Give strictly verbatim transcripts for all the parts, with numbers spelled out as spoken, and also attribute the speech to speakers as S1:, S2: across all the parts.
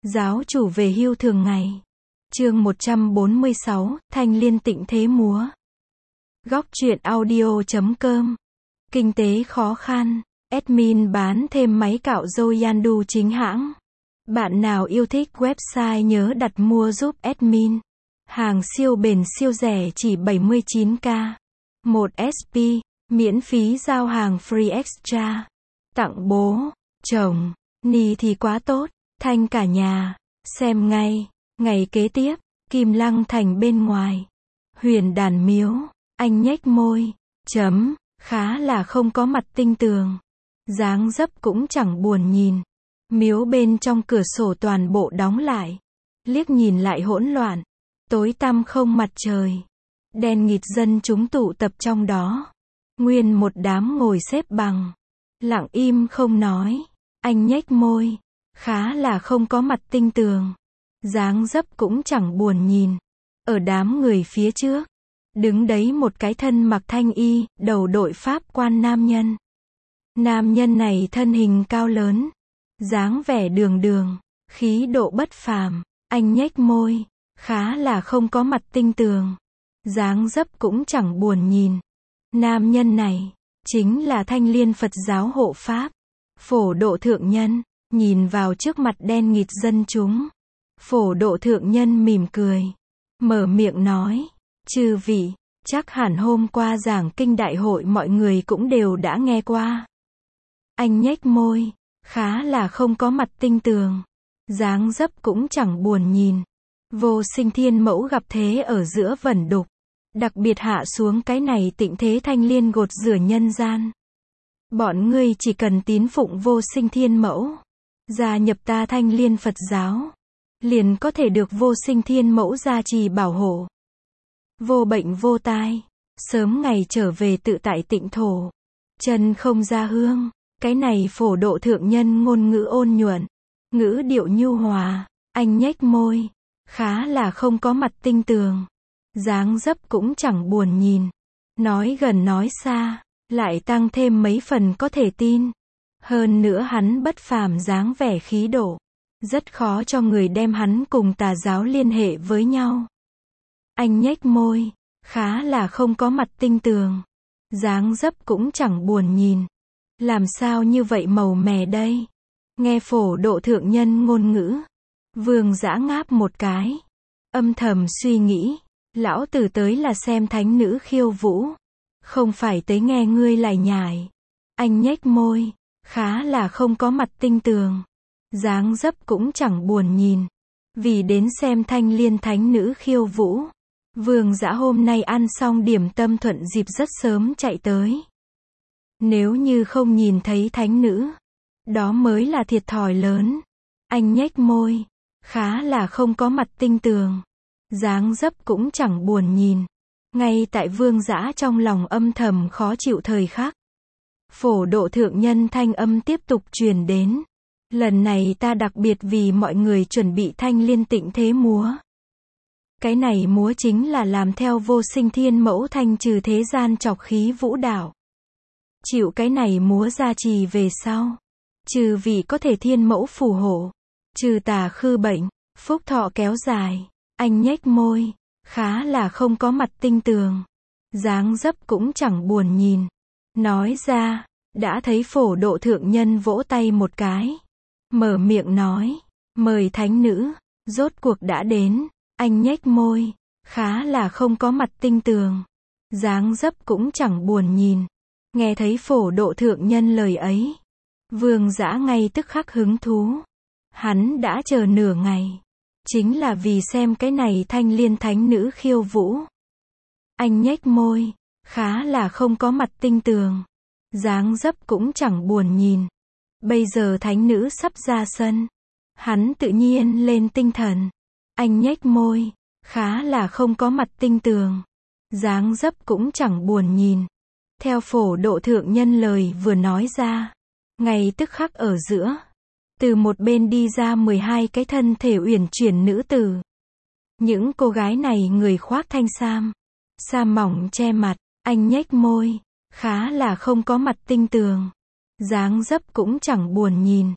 S1: Giáo chủ về hưu thường ngày. Chương một trăm bốn mươi sáu, Thanh Liên tịnh thế múa. Góc truyện audio chấm com. Kinh tế khó khăn. Admin bán thêm máy cạo râu Yandu chính hãng. Bạn nào yêu thích website nhớ đặt mua giúp admin. Hàng siêu bền siêu rẻ chỉ bảy mươi chín k. một ét pê, miễn phí giao hàng free extra. Tặng bố, chồng, ni thì quá tốt, thanh cả nhà. Xem ngay. Ngày kế tiếp, Kim Lăng Thành bên ngoài. Huyền Đàn Miếu, anh nhếch môi, chấm, khá là không có mặt tinh tường. Dáng dấp cũng chẳng buồn nhìn. Miếu bên trong cửa sổ toàn bộ đóng lại. Liếc nhìn lại hỗn loạn. Tối tăm không mặt trời. Đen nghịt dân chúng tụ tập trong đó. Nguyên một đám ngồi xếp bằng. Lặng im không nói. Anh nhếch môi. Khá là không có mặt tinh tường. Dáng dấp cũng chẳng buồn nhìn. Ở đám người phía trước. Đứng đấy một cái thân mặc thanh y, đầu đội pháp quan nam nhân. Nam nhân này thân hình cao lớn. Dáng vẻ đường đường. Khí độ bất phàm. Anh nhếch môi. Khá là không có mặt tinh tường. Dáng dấp cũng chẳng buồn nhìn. Nam nhân này. Chính là Thanh Liên Phật giáo hộ pháp. Phổ Độ Thượng Nhân. Nhìn vào trước mặt đen nghịt dân chúng. Phổ Độ Thượng Nhân mỉm cười. Mở miệng nói. Chư vị, chắc hẳn hôm qua giảng kinh đại hội mọi người cũng đều đã nghe qua. Anh nhếch môi. Khá là không có mặt tinh tường. Dáng dấp cũng chẳng buồn nhìn. Vô Sinh Thiên Mẫu gặp thế ở giữa vẩn đục. Đặc biệt hạ xuống cái này tịnh thế Thanh Liên gột rửa nhân gian. Bọn ngươi chỉ cần tín phụng Vô Sinh Thiên Mẫu. Gia nhập ta Thanh Liên Phật giáo. Liền có thể được Vô Sinh Thiên Mẫu gia trì bảo hộ. Vô bệnh vô tai. Sớm ngày trở về tự tại tịnh thổ. Chân không ra hương. Cái này Phổ Độ Thượng Nhân ngôn ngữ ôn nhuận. Ngữ điệu nhu hòa. Anh nhếch môi. Khá là không có mặt tinh tường. Dáng dấp cũng chẳng buồn nhìn. Nói gần nói xa. Lại tăng thêm mấy phần có thể tin. Hơn nữa hắn bất phàm dáng vẻ khí độ. Rất khó cho người đem hắn cùng tà giáo liên hệ với nhau. Anh nhếch môi. Khá là không có mặt tinh tường. Dáng dấp cũng chẳng buồn nhìn. Làm sao như vậy màu mè đây? Nghe Phổ Độ Thượng Nhân ngôn ngữ. Vương Dã ngáp một cái. Âm thầm suy nghĩ. Lão tử tới là xem thánh nữ khiêu vũ. Không phải tới nghe ngươi lải nhải. Anh nhếch môi. Khá là không có mặt tinh tường. Dáng dấp cũng chẳng buồn nhìn. Vì đến xem Thanh Liên thánh nữ khiêu vũ. Vương Dã hôm nay ăn xong điểm tâm thuận dịp rất sớm chạy tới. Nếu như không nhìn thấy thánh nữ. Đó mới là thiệt thòi lớn. Anh nhếch môi. Khá là không có mặt tinh tường. Dáng dấp cũng chẳng buồn nhìn. Ngay tại Vương Dã trong lòng âm thầm khó chịu thời khắc. Phổ Độ Thượng Nhân thanh âm tiếp tục truyền đến. Lần này ta đặc biệt vì mọi người chuẩn bị Thanh Liên tịnh thế múa. Cái này múa chính là làm theo Vô Sinh Thiên Mẫu thanh trừ thế gian trọc khí vũ đạo. Chịu cái này múa gia trì về sau. Trừ vì có thể thiên mẫu phù hộ. Trừ tà khư bệnh, phúc thọ kéo dài. Anh nhếch môi. Khá là không có mặt tinh tường. Dáng dấp cũng chẳng buồn nhìn. Nói ra, đã thấy Phổ Độ Thượng Nhân vỗ tay một cái. Mở miệng nói. Mời thánh nữ. Rốt cuộc đã đến. Anh nhếch môi. Khá là không có mặt tinh tường. Dáng dấp cũng chẳng buồn nhìn. Nghe thấy Phổ Độ Thượng Nhân lời ấy. Vương Dã ngay tức khắc hứng thú. Hắn đã chờ nửa ngày. Chính là vì xem cái này Thanh Liên thánh nữ khiêu vũ. Anh nhếch môi. Khá là không có mặt tinh tường. Dáng dấp cũng chẳng buồn nhìn. Bây giờ thánh nữ sắp ra sân. Hắn tự nhiên lên tinh thần. Anh nhếch môi. Khá là không có mặt tinh tường. Dáng dấp cũng chẳng buồn nhìn. Theo Phổ Độ Thượng Nhân lời vừa nói ra. Ngay tức khắc ở giữa. Từ một bên đi ra mười hai cái thân thể uyển chuyển nữ tử. Những cô gái này người khoác thanh sam. Sam mỏng che mặt. Anh nhếch môi. Khá là không có mặt tinh tường. Dáng dấp cũng chẳng buồn nhìn.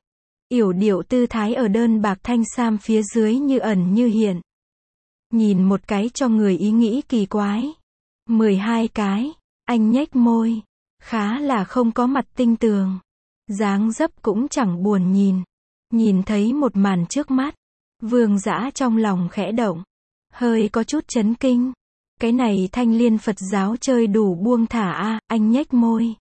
S1: Yểu điệu tư thái ở đơn bạc thanh sam phía dưới như ẩn như hiện. Nhìn một cái cho người ý nghĩ kỳ quái. mười hai cái, anh nhếch môi. Khá là không có mặt tinh tường. Dáng dấp cũng chẳng buồn nhìn. Nhìn thấy một màn trước mắt. Vương Dã trong lòng khẽ động. Hơi có chút chấn kinh. Cái này Thanh Liên Phật giáo chơi đủ buông thả a, à, anh nhếch môi.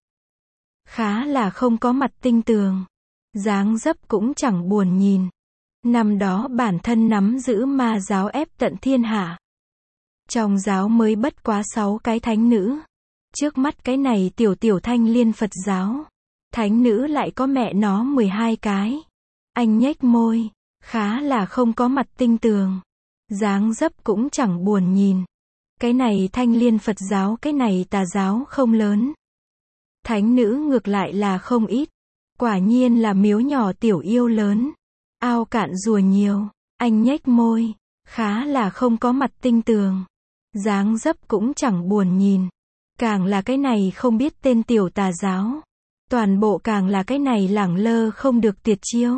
S1: Khá là không có mặt tinh tường. Dáng dấp cũng chẳng buồn nhìn. Năm đó bản thân nắm giữ ma giáo ép tận thiên hạ. Trong giáo mới bất quá sáu cái thánh nữ. Trước mắt cái này tiểu tiểu Thanh Liên Phật giáo. Thánh nữ lại có mẹ nó mười hai cái. Anh nhếch môi. Khá là không có mặt tinh tường. Dáng dấp cũng chẳng buồn nhìn. Cái này Thanh Liên Phật giáo, cái này tà giáo không lớn. Thánh nữ ngược lại là không ít. Quả nhiên là miếu nhỏ tiểu yêu lớn. Ao cạn rùa nhiều. Anh nhếch môi. Khá là không có mặt tinh tường. Dáng dấp cũng chẳng buồn nhìn. Càng là cái này không biết tên tiểu tà giáo. Toàn bộ càng là cái này lẳng lơ không được tiệt chiêu.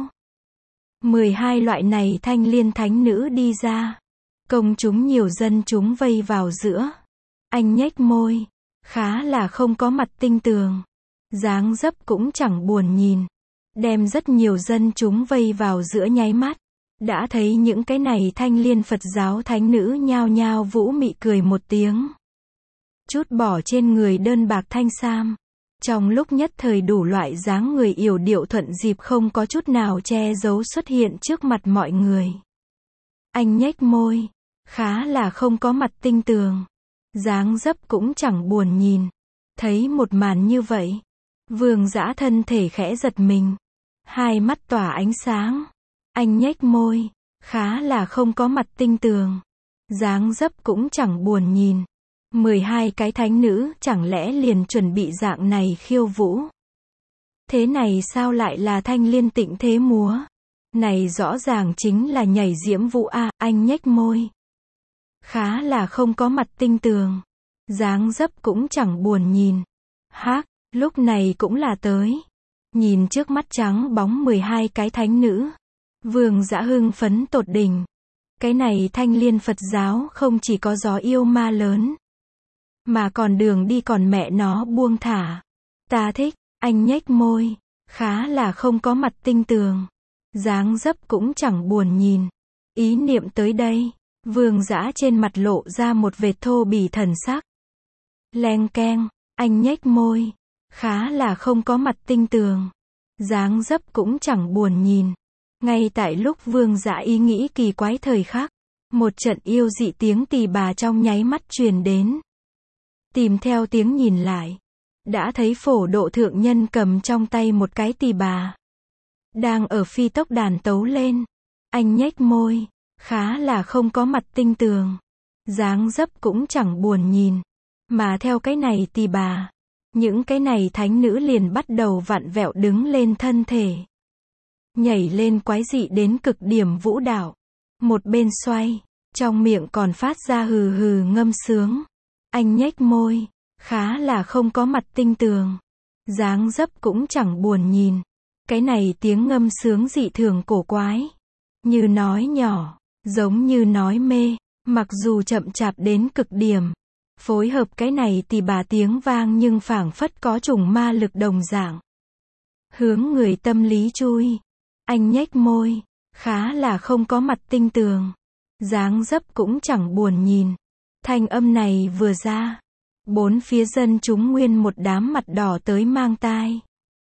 S1: mười hai loại này Thanh Liên thánh nữ đi ra. Công chúng nhiều dân chúng vây vào giữa. Anh nhếch môi. Khá là không có mặt tinh tường. Dáng dấp cũng chẳng buồn nhìn. Đem rất nhiều dân chúng vây vào giữa nháy mắt. Đã thấy những cái này Thanh Liên Phật giáo thánh nữ nhao nhao vũ mị cười một tiếng. Chút bỏ trên người đơn bạc thanh sam. Trong lúc nhất thời đủ loại dáng người yểu điệu thuận dịp không có chút nào che giấu xuất hiện trước mặt mọi người. Anh nhếch môi. Khá là không có mặt tinh tường. Dáng dấp cũng chẳng buồn nhìn. Thấy một màn như vậy. Vương Dã thân thể khẽ giật mình. Hai mắt tỏa ánh sáng. Anh nhếch môi. Khá là không có mặt tinh tường. Dáng dấp cũng chẳng buồn nhìn. mười hai cái thánh nữ chẳng lẽ liền chuẩn bị dạng này khiêu vũ. Thế này sao lại là Thanh Liên tịnh thế múa? Này rõ ràng chính là nhảy diễm vũ a, à, anh nhếch môi. Khá là không có mặt tinh tường. Dáng dấp cũng chẳng buồn nhìn. Hác, lúc này cũng là tới. Nhìn trước mắt trắng bóng mười hai cái thánh nữ. Vương Dã hưng phấn tột đỉnh. Cái này Thanh Liên Phật giáo không chỉ có gió yêu ma lớn. Mà còn đường đi còn mẹ nó buông thả. Ta thích, anh nhếch môi. Khá là không có mặt tinh tường. Dáng dấp cũng chẳng buồn nhìn. Ý niệm tới đây. Vương Dã trên mặt lộ ra một vệt thô bỉ thần sắc. Leng keng, anh nhếch môi. Khá là không có mặt tinh tường. Dáng dấp cũng chẳng buồn nhìn. Ngay tại lúc Vương Dã ý nghĩ kỳ quái thời khắc. Một trận yêu dị tiếng tỳ bà trong nháy mắt truyền đến. Tìm theo tiếng nhìn lại. Đã thấy Phổ Độ thượng nhân cầm trong tay một cái tỳ bà. Đang ở phi tốc đàn tấu lên. Anh nhếch môi. Khá là không có mặt tinh tường. Dáng dấp cũng chẳng buồn nhìn. Mà theo cái này tỳ bà. Những cái này thánh nữ liền bắt đầu vặn vẹo đứng lên thân thể. Nhảy lên quái dị đến cực điểm vũ đạo. Một bên xoay. Trong miệng còn phát ra hừ hừ ngâm sướng. Anh nhếch môi. Khá là không có mặt tinh tường. Dáng dấp cũng chẳng buồn nhìn. Cái này tiếng ngâm sướng dị thường cổ quái. Như nói nhỏ. Giống như nói mê. Mặc dù chậm chạp đến cực điểm. Phối hợp cái này thì bà tiếng vang nhưng phảng phất có trùng ma lực đồng dạng. Hướng người tâm lý chui. Anh nhếch môi. Khá là không có mặt tinh tường. Dáng dấp cũng chẳng buồn nhìn. Thanh âm này vừa ra. Bốn phía dân chúng nguyên một đám mặt đỏ tới mang tai.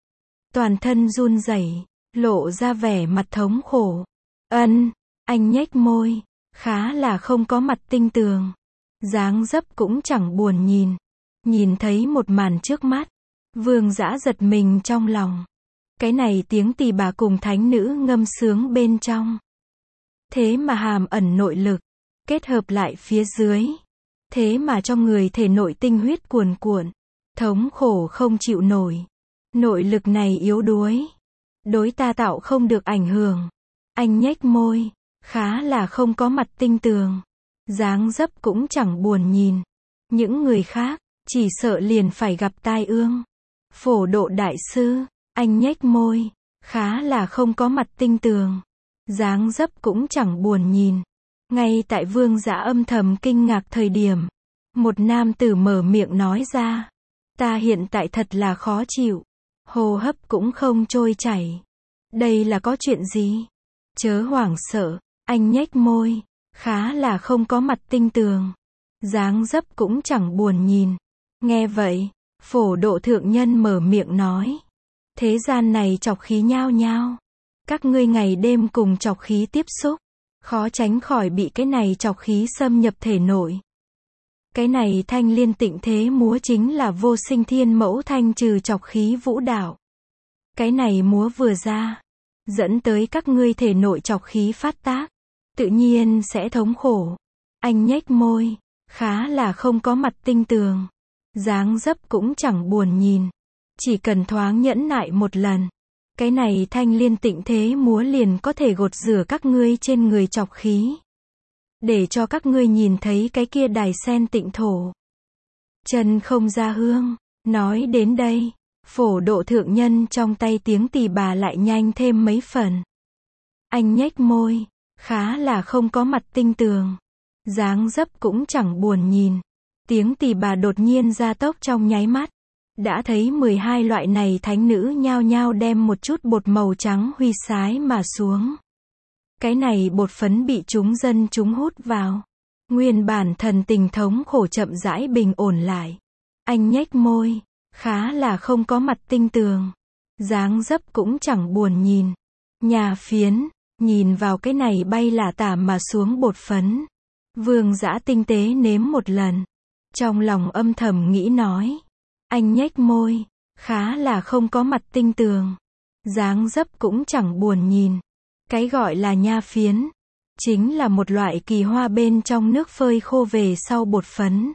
S1: Toàn thân run rẩy, lộ ra vẻ mặt thống khổ. Ân, anh nhếch môi. Khá là không có mặt tinh tường. Dáng dấp cũng chẳng buồn nhìn. Nhìn thấy một màn trước mắt. Vương Dã giật mình trong lòng. Cái này tiếng tỳ bà cùng thánh nữ ngâm sướng bên trong. Thế mà hàm ẩn nội lực. Kết hợp lại phía dưới. Thế mà trong người thể nội tinh huyết cuồn cuộn. Thống khổ không chịu nổi. Nội lực này yếu đuối. Đối ta tạo không được ảnh hưởng. Anh nhếch môi. Khá là không có mặt tinh tường. Dáng dấp cũng chẳng buồn nhìn. Những người khác, chỉ sợ liền phải gặp tai ương. Phổ Độ đại sư, anh nhếch môi. khá là không có mặt tinh tường. Dáng dấp cũng chẳng buồn nhìn. Ngay tại Vương Dã âm thầm kinh ngạc thời điểm, một nam tử mở miệng nói ra. Ta hiện tại thật là khó chịu. Hô hấp cũng không trôi chảy. Đây là có chuyện gì? Chớ hoảng sợ, anh nhếch môi, khá là không có mặt tinh tường. Dáng dấp cũng chẳng buồn nhìn. Nghe vậy, Phổ Độ thượng nhân mở miệng nói. Thế gian này trọc khí nhao nhao. Các ngươi ngày đêm cùng trọc khí tiếp xúc, khó tránh khỏi bị cái này trọc khí xâm nhập thể nội. Cái này Thanh Liên Tịnh Thế Múa chính là vô sinh thiên mẫu thanh trừ trọc khí vũ đạo. Cái này múa vừa ra, dẫn tới các ngươi thể nội trọc khí phát tác, tự nhiên sẽ thống khổ. Anh nhếch môi, khá là không có mặt tinh tường. Dáng dấp cũng chẳng buồn nhìn. Chỉ cần thoáng nhẫn nại một lần, cái này Thanh Liên Tịnh Thế Múa liền có thể gột rửa các ngươi trên người trọc khí. Để cho các ngươi nhìn thấy cái kia đài sen tịnh thổ. Chân không ra hương. Nói đến đây, Phổ Độ thượng nhân trong tay tiếng tỳ bà lại nhanh thêm mấy phần. Anh nhếch môi, khá là không có mặt tinh tường. Dáng dấp cũng chẳng buồn nhìn. Tiếng tỳ bà đột nhiên gia tốc trong nháy mắt. Đã thấy mười hai loại này thánh nữ nhao nhao đem một chút bột màu trắng huy sái mà xuống. Cái này bột phấn bị chúng dân chúng hút vào. Nguyên bản thần tình thống khổ chậm rãi bình ổn lại. Anh nhếch môi, khá là không có mặt tinh tường. Dáng dấp cũng chẳng buồn nhìn. Nhà phiến, nhìn vào cái này bay lả tả mà xuống bột phấn. Vương Dã tinh tế nếm một lần. Trong lòng âm thầm nghĩ nói. Anh nhếch môi, khá là không có mặt tinh tường. Dáng dấp cũng chẳng buồn nhìn. Cái gọi là nha phiến, chính là một loại kỳ hoa bên trong nước phơi khô về sau bột phấn.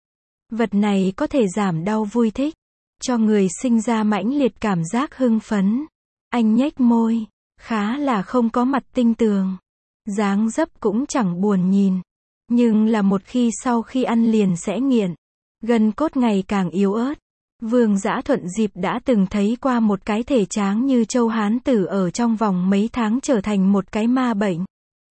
S1: Vật này có thể giảm đau vui thích, cho người sinh ra mãnh liệt cảm giác hưng phấn. Anh nhếch môi, khá là không có mặt tinh tường. Dáng dấp cũng chẳng buồn nhìn. Nhưng là một khi sau khi ăn liền sẽ nghiện. Gân cốt ngày càng yếu ớt. Vương Dã thuận dịp đã từng thấy qua một cái thể tráng như châu hán tử ở trong vòng mấy tháng trở thành một cái ma bệnh.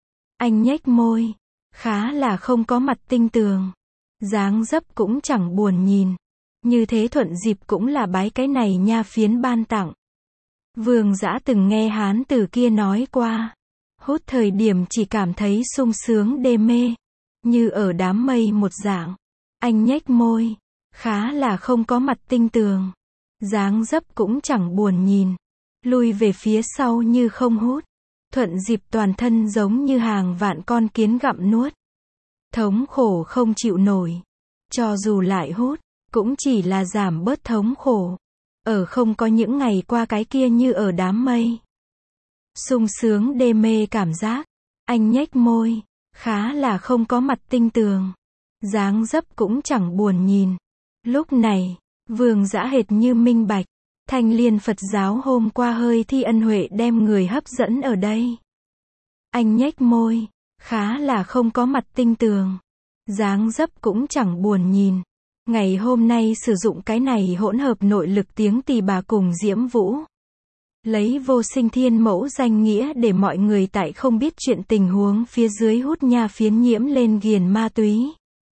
S1: Anh nhếch môi, khá là không có mặt tinh tường. Dáng dấp cũng chẳng buồn nhìn. Như thế thuận dịp cũng là bái cái này nha phiến ban tặng. Vương Dã từng nghe hán tử kia nói qua. Hút thời điểm chỉ cảm thấy sung sướng đê mê. Như ở đám mây một dạng. Anh nhếch môi, khá là không có mặt tinh tường. Dáng dấp cũng chẳng buồn nhìn. Lui về phía sau như không hút. Thuận dịp toàn thân giống như hàng vạn con kiến gặm nuốt. Thống khổ không chịu nổi. Cho dù lại hút, cũng chỉ là giảm bớt thống khổ. Ở không có những ngày qua cái kia như ở đám mây. Sung sướng đê mê cảm giác. Anh nhếch môi, khá là không có mặt tinh tường. Dáng dấp cũng chẳng buồn nhìn. Lúc này, Vương Dã hệt như minh bạch. Thanh Liên Phật giáo hôm qua hơi thi ân huệ đem người hấp dẫn ở đây. Anh nhếch môi, khá là không có mặt tinh tường. Dáng dấp cũng chẳng buồn nhìn. Ngày hôm nay sử dụng cái này hỗn hợp nội lực tiếng tỳ bà cùng diễm vũ. Lấy vô sinh thiên mẫu danh nghĩa để mọi người tại không biết chuyện tình huống phía dưới hút nha phiến nhiễm lên ghiền ma túy.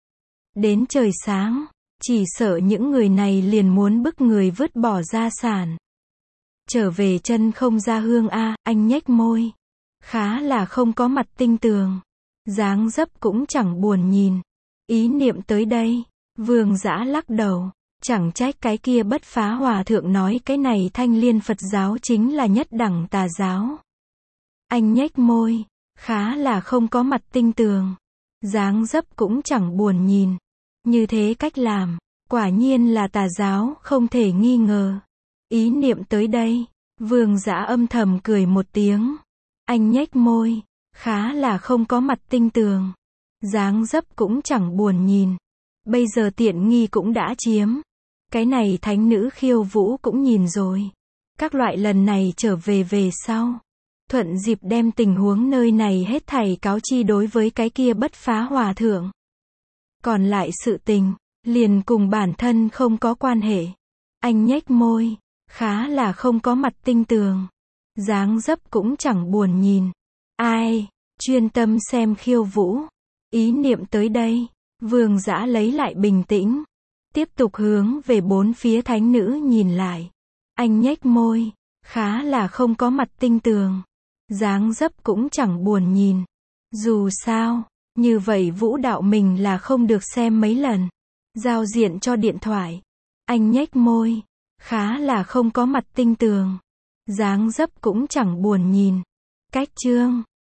S1: Đến trời sáng, chỉ sợ những người này liền muốn bức người vứt bỏ gia sản. Trở về chân không ra hương a, anh nhếch môi. Khá là không có mặt tinh tường. Dáng dấp cũng chẳng buồn nhìn. Ý niệm tới đây, Vương Dã lắc đầu. Chẳng trách cái kia Bất Phá Hòa thượng nói cái này Thanh Liên Phật giáo chính là nhất đẳng tà giáo. Anh nhếch môi, khá là không có mặt tinh tường. Dáng dấp cũng chẳng buồn nhìn. Như thế cách làm, quả nhiên là tà giáo, không thể nghi ngờ. Ý niệm tới đây, Vương Dã âm thầm cười một tiếng. Anh nhếch môi, khá là không có mặt tinh tường. Dáng dấp cũng chẳng buồn nhìn. Bây giờ tiện nghi cũng đã chiếm. Cái này thánh nữ khiêu vũ cũng nhìn rồi. Các loại lần này trở về về sau. Thuận dịp đem tình huống nơi này hết thảy cáo chi đối với cái kia Bất Phá Hòa thượng. Còn lại sự tình, liền cùng bản thân không có quan hệ. Anh nhếch môi, khá là không có mặt tinh tường. Dáng dấp cũng chẳng buồn nhìn. Ai, chuyên tâm xem khiêu vũ. Ý niệm tới đây, Vương Dã lấy lại bình tĩnh. Tiếp tục hướng về bốn phía thánh nữ nhìn lại. Anh nhếch môi, khá là không có mặt tinh tường. Dáng dấp cũng chẳng buồn nhìn. Dù sao, như vậy vũ đạo mình là không được xem mấy lần. Giao diện cho điện thoại. Anh nhếch môi, khá là không có mặt tinh tường. Dáng dấp cũng chẳng buồn nhìn. Cách chương